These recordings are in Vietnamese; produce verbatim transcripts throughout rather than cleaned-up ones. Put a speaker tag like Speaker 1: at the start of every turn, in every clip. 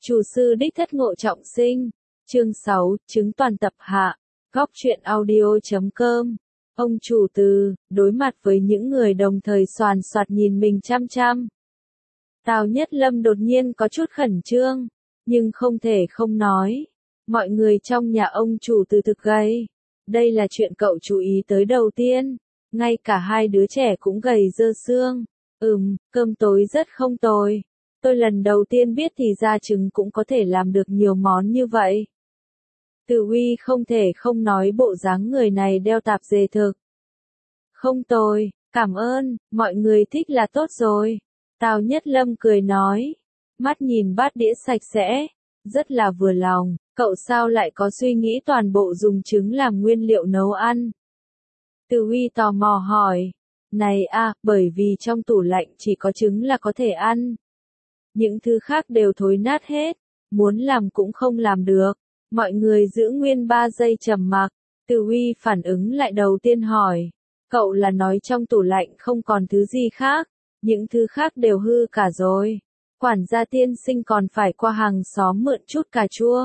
Speaker 1: Chủ sư đích thất Ngộ Trọng Sinh. Chương sáu, chứng toàn tập hạ. Góc truyện audio chấm com. Ông chủ từ, đối mặt với những người đồng thời soàn soạt nhìn mình chăm chăm. Tào Nhất Lâm đột nhiên có chút khẩn trương, nhưng không thể không nói. Mọi người trong nhà ông chủ từ thực gầy. Đây là chuyện cậu chú ý tới đầu tiên. Ngay cả hai đứa trẻ cũng gầy dơ xương. Ừm, cơm tối rất không tồi. Tôi lần đầu tiên biết thì ra trứng cũng có thể làm được nhiều món như vậy. Từ Uy không thể không nói bộ dáng người này đeo tạp dề thực. Không tồi, cảm ơn, mọi người thích là tốt rồi. Tào Nhất Lâm cười nói, mắt nhìn bát đĩa sạch sẽ, rất là vừa lòng, cậu sao lại có suy nghĩ toàn bộ dùng trứng làm nguyên liệu nấu ăn? Từ Uy tò mò hỏi, này à, bởi vì trong tủ lạnh chỉ có trứng là có thể ăn. Những thứ khác đều thối nát hết, muốn làm cũng không làm được. Mọi người giữ nguyên ba giây trầm mặc. Từ Uy phản ứng lại đầu tiên hỏi, cậu là nói trong tủ lạnh không còn thứ gì khác, những thứ khác đều hư cả rồi. Quản gia tiên sinh còn phải qua hàng xóm mượn chút cà chua,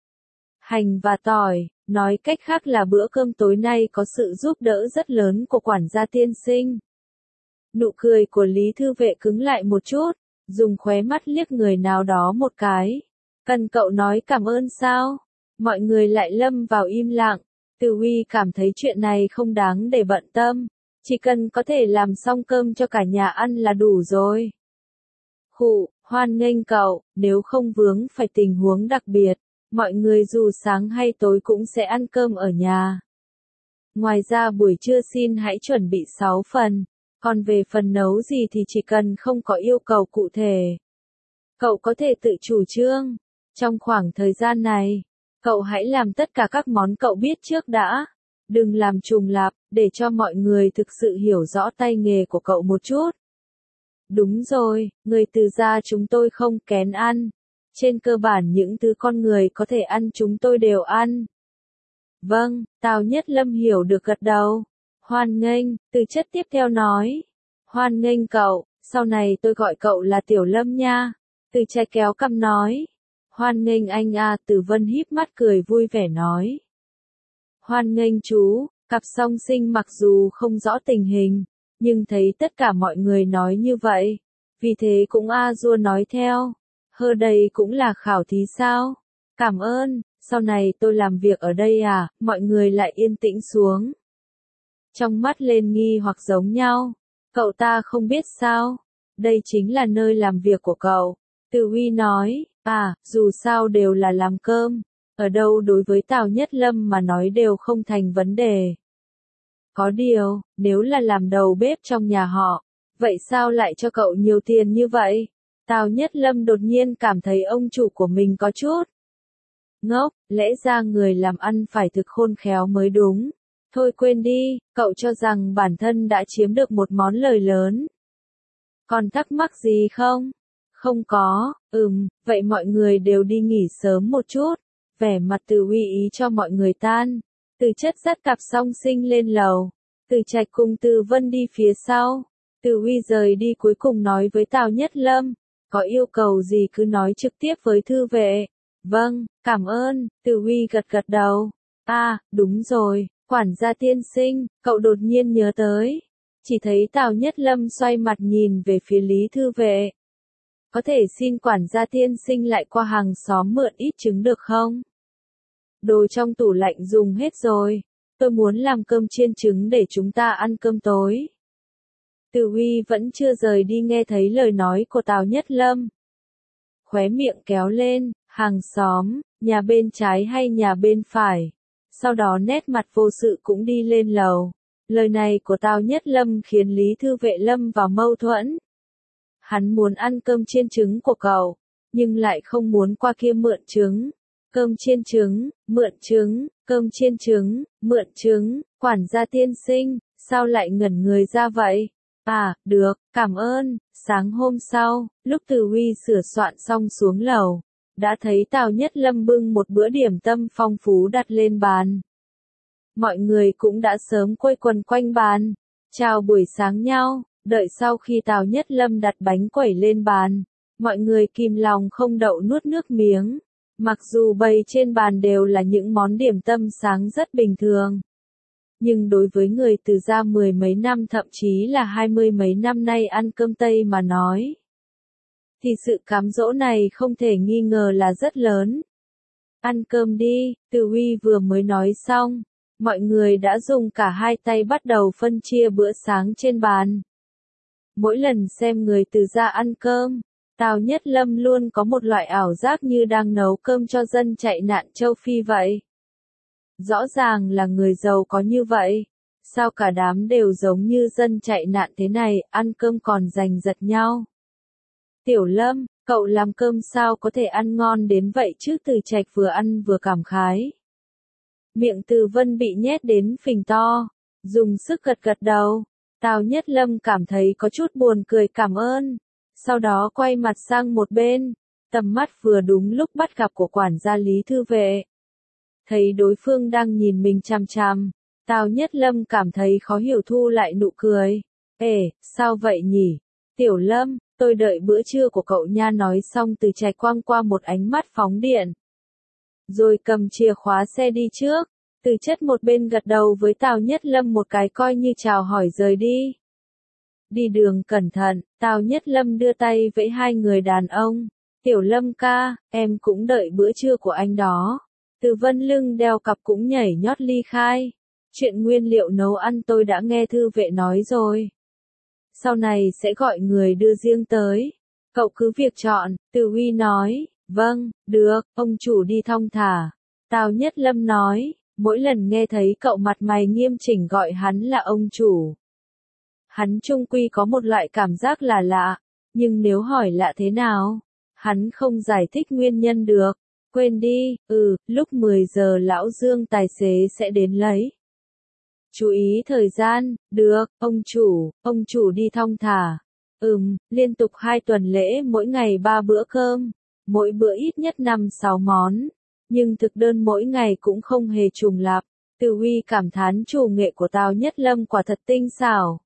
Speaker 1: hành và tỏi, nói cách khác là bữa cơm tối nay có sự giúp đỡ rất lớn của quản gia tiên sinh. Nụ cười của Lý Thư Vệ cứng lại một chút, dùng khóe mắt liếc người nào đó một cái. Cần cậu nói cảm ơn sao? Mọi người lại lâm vào im lặng. Từ Uy cảm thấy chuyện này không đáng để bận tâm. Chỉ cần có thể làm xong cơm cho cả nhà ăn là đủ rồi. Khụ, hoan nghênh cậu, nếu không vướng phải tình huống đặc biệt, mọi người dù sáng hay tối cũng sẽ ăn cơm ở nhà. Ngoài ra buổi trưa xin hãy chuẩn bị sáu phần. Còn về phần nấu gì thì chỉ cần không có yêu cầu cụ thể. Cậu có thể tự chủ trương. Trong khoảng thời gian này, cậu hãy làm tất cả các món cậu biết trước đã. Đừng làm trùng lặp, để cho mọi người thực sự hiểu rõ tay nghề của cậu một chút. Đúng rồi, người từ gia chúng tôi không kén ăn. Trên cơ bản những thứ con người có thể ăn chúng tôi đều ăn. Vâng, Tào Nhất Lâm hiểu được gật đầu. Hoan nghênh, Từ Chất tiếp theo nói. Hoan nghênh cậu, sau này tôi gọi cậu là Tiểu Lâm nha. Từ Trai kéo cằm nói. Hoan nghênh anh à, Từ Vân híp mắt cười vui vẻ nói. Hoan nghênh chú, cặp song sinh mặc dù không rõ tình hình, nhưng thấy tất cả mọi người nói như vậy. Vì thế cũng a dua nói theo. Hơ đây cũng là khảo thí sao? Cảm ơn, sau này tôi làm việc ở đây à, mọi người lại yên tĩnh xuống. Trong mắt lên nghi hoặc giống nhau. Cậu ta không biết sao? Đây chính là nơi làm việc của cậu. Từ Uy nói, à, dù sao đều là làm cơm. Ở đâu đối với Tào Nhất Lâm mà nói đều không thành vấn đề. Có điều, nếu là làm đầu bếp trong nhà họ, vậy sao lại cho cậu nhiều tiền như vậy? Tào Nhất Lâm đột nhiên cảm thấy ông chủ của mình có chút ngốc, lẽ ra người làm ăn phải thực khôn khéo mới đúng. Thôi quên đi, cậu cho rằng bản thân đã chiếm được một món lời lớn. Còn thắc mắc gì không? Không có, ừm, vậy mọi người đều đi nghỉ sớm một chút. Vẻ mặt Từ Uy ý cho mọi người tan. Từ Chất dắt cặp song sinh lên lầu. Từ Trạch cùng Từ Vân đi phía sau. Từ Uy rời đi cuối cùng nói với Tào Nhất Lâm. Có yêu cầu gì cứ nói trực tiếp với Thư Vệ. Vâng, cảm ơn, Từ Uy gật gật đầu. À, đúng rồi. Quản gia tiên sinh, cậu đột nhiên nhớ tới. Chỉ thấy Tào Nhất Lâm xoay mặt nhìn về phía Lý Thư Vệ. Có thể xin quản gia tiên sinh lại qua hàng xóm mượn ít trứng được không? Đồ trong tủ lạnh dùng hết rồi. Tôi muốn làm cơm chiên trứng để chúng ta ăn cơm tối. Từ Uy vẫn chưa rời đi nghe thấy lời nói của Tào Nhất Lâm. Khóe miệng kéo lên, hàng xóm, nhà bên trái hay nhà bên phải. Sau đó nét mặt vô sự cũng đi lên lầu. Lời này của Tào Nhất Lâm khiến Lý Thư Vệ lâm vào mâu thuẫn. Hắn muốn ăn cơm chiên trứng của cậu, nhưng lại không muốn qua kia mượn trứng. Cơm chiên trứng, mượn trứng, cơm chiên trứng, mượn trứng, quản gia tiên sinh, sao lại ngẩn người ra vậy? À, được, cảm ơn. Sáng hôm sau, lúc Từ Uy sửa soạn xong xuống lầu, đã thấy Tào Nhất Lâm bưng một bữa điểm tâm phong phú đặt lên bàn. Mọi người cũng đã sớm quây quần quanh bàn, chào buổi sáng nhau, đợi sau khi Tào Nhất Lâm đặt bánh quẩy lên bàn, Mọi người kìm lòng không đậu nuốt nước miếng. Mặc dù bày trên bàn đều là những món điểm tâm sáng rất bình thường. Nhưng đối với người từ gia mười mấy năm thậm chí là hai mươi mấy năm nay ăn cơm Tây mà nói, thì sự cám dỗ này không thể nghi ngờ là rất lớn. Ăn cơm đi, Từ Huy vừa mới nói xong, mọi người đã dùng cả hai tay bắt đầu phân chia bữa sáng trên bàn. Mỗi lần xem người từ gia ăn cơm, Tào Nhất Lâm luôn có một loại ảo giác như đang nấu cơm cho dân chạy nạn châu Phi vậy. Rõ ràng là người giàu có như vậy, sao cả đám đều giống như dân chạy nạn thế này, ăn cơm còn giành giật nhau. Tiểu Lâm, cậu làm cơm sao có thể ăn ngon đến vậy chứ? Từ Trạch vừa ăn vừa cảm khái. Miệng Từ Vân bị nhét đến phình to, dùng sức gật gật đầu. Tào Nhất Lâm cảm thấy có chút buồn cười cảm ơn, sau đó quay mặt sang một bên, tầm mắt vừa đúng lúc bắt gặp của quản gia Lý Thư Vệ. Thấy đối phương đang nhìn mình chằm chằm, Tào Nhất Lâm cảm thấy khó hiểu thu lại nụ cười. Ê, sao vậy nhỉ? Tiểu Lâm, tôi đợi bữa trưa của cậu nha. Nói xong Từ Trạch quăng qua một ánh mắt phóng điện. Rồi cầm chìa khóa xe đi trước. Từ Chất một bên gật đầu với Tào Nhất Lâm một cái coi như chào hỏi rời đi. Đi đường cẩn thận, Tào Nhất Lâm đưa tay vẫy hai người đàn ông. Tiểu Lâm ca, em cũng đợi bữa trưa của anh đó. Từ Vân lưng đeo cặp cũng nhảy nhót ly khai. Chuyện nguyên liệu nấu ăn tôi đã nghe Thư Vệ nói rồi. Sau này sẽ gọi người đưa riêng tới. Cậu cứ việc chọn, Từ Huy nói. Vâng, được, ông chủ đi thong thả. Tào Nhất Lâm nói, mỗi lần nghe thấy cậu mặt mày nghiêm chỉnh gọi hắn là ông chủ. Hắn trung quy có một loại cảm giác là lạ, nhưng nếu hỏi lạ thế nào, hắn không giải thích nguyên nhân được. Quên đi, ừ, lúc mười giờ lão Dương tài xế sẽ đến lấy. Chú ý thời gian, được, ông chủ, ông chủ đi thong thả. Ừm, liên tục hai tuần lễ mỗi ngày ba bữa cơm, mỗi bữa ít nhất năm sáu món, nhưng thực đơn mỗi ngày cũng không hề trùng lặp. Từ Huy cảm thán chủ nghệ của Tào Nhất Lâm quả thật tinh xảo.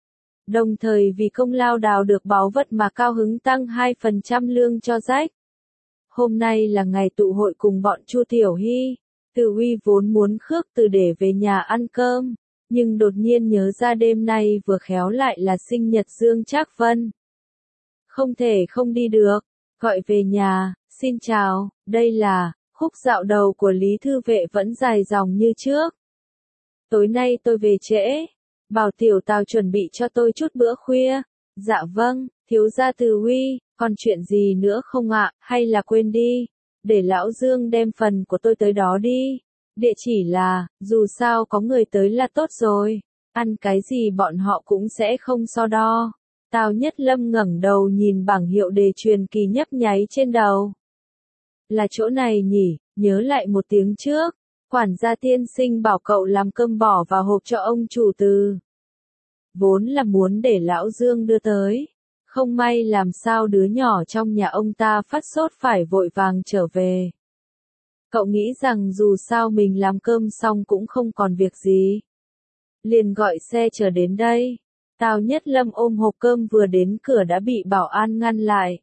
Speaker 1: Đồng thời vì công lao đào được báu vật mà cao hứng tăng hai phần trăm lương cho Rách. Hôm nay là ngày tụ hội cùng bọn Chu Tiểu Hy. Từ Huy vốn muốn khước từ để về nhà ăn cơm, nhưng đột nhiên nhớ ra đêm nay vừa khéo lại là sinh nhật Dương Trác Vân. Không thể không đi được, gọi về nhà, xin chào, đây là, khúc dạo đầu của Lý Thư Vệ vẫn dài dòng như trước. Tối nay tôi về trễ, bảo Tiểu Tào chuẩn bị cho tôi chút bữa khuya. Dạ vâng, thiếu gia Từ Huy, còn chuyện gì nữa không ạ, hay là quên đi, để lão Dương đem phần của tôi tới đó đi. Địa chỉ là, dù sao có người tới là tốt rồi, ăn cái gì bọn họ cũng sẽ không so đo. Tào Nhất Lâm ngẩng đầu nhìn bảng hiệu đề truyền kỳ nhấp nháy trên đầu. Là chỗ này nhỉ, nhớ lại một tiếng trước, quản gia tiên sinh bảo cậu làm cơm bỏ vào hộp cho ông chủ Từ. Vốn là muốn để lão Dương đưa tới, không may làm sao đứa nhỏ trong nhà ông ta phát sốt phải vội vàng trở về. Cậu nghĩ rằng dù sao mình làm cơm xong cũng không còn việc gì, liền gọi xe chờ đến đây. Tào Nhất Lâm ôm hộp cơm vừa đến cửa đã bị bảo an ngăn lại.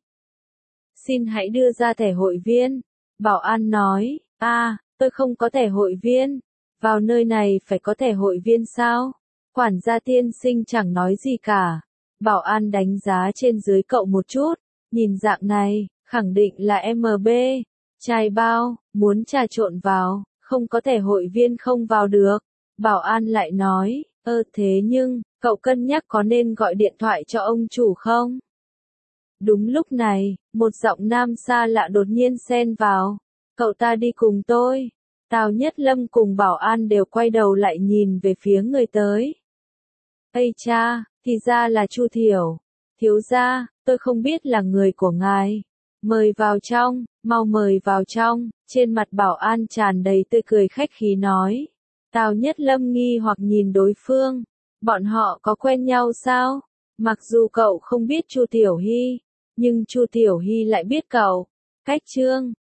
Speaker 1: Xin hãy đưa ra thẻ hội viên. Bảo an nói, a, à, tôi không có thẻ hội viên. Vào nơi này phải có thẻ hội viên sao? Quản gia tiên sinh chẳng nói gì cả. Bảo an đánh giá trên dưới cậu một chút, nhìn dạng này, khẳng định là em bê. Chai bao, muốn trà trộn vào, không có thẻ hội viên không vào được. Bảo an lại nói, ơ thế nhưng, cậu cân nhắc có nên gọi điện thoại cho ông chủ không? Đúng lúc này, một giọng nam xa lạ đột nhiên xen vào. Cậu ta đi cùng tôi. Tào Nhất Lâm cùng bảo an đều quay đầu lại nhìn về phía người tới. Ây cha, thì ra là Chu Thiểu. Thiếu gia, tôi không biết là người của ngài. Mời vào trong, mau mời vào trong. Trên mặt bảo an tràn đầy tươi cười khách khí nói. Tào Nhất Lâm nghi hoặc nhìn đối phương. Bọn họ có quen nhau sao? Mặc dù cậu không biết Chu Tiểu Hy, nhưng Chu Tiểu Hy lại biết cậu. Cách trương,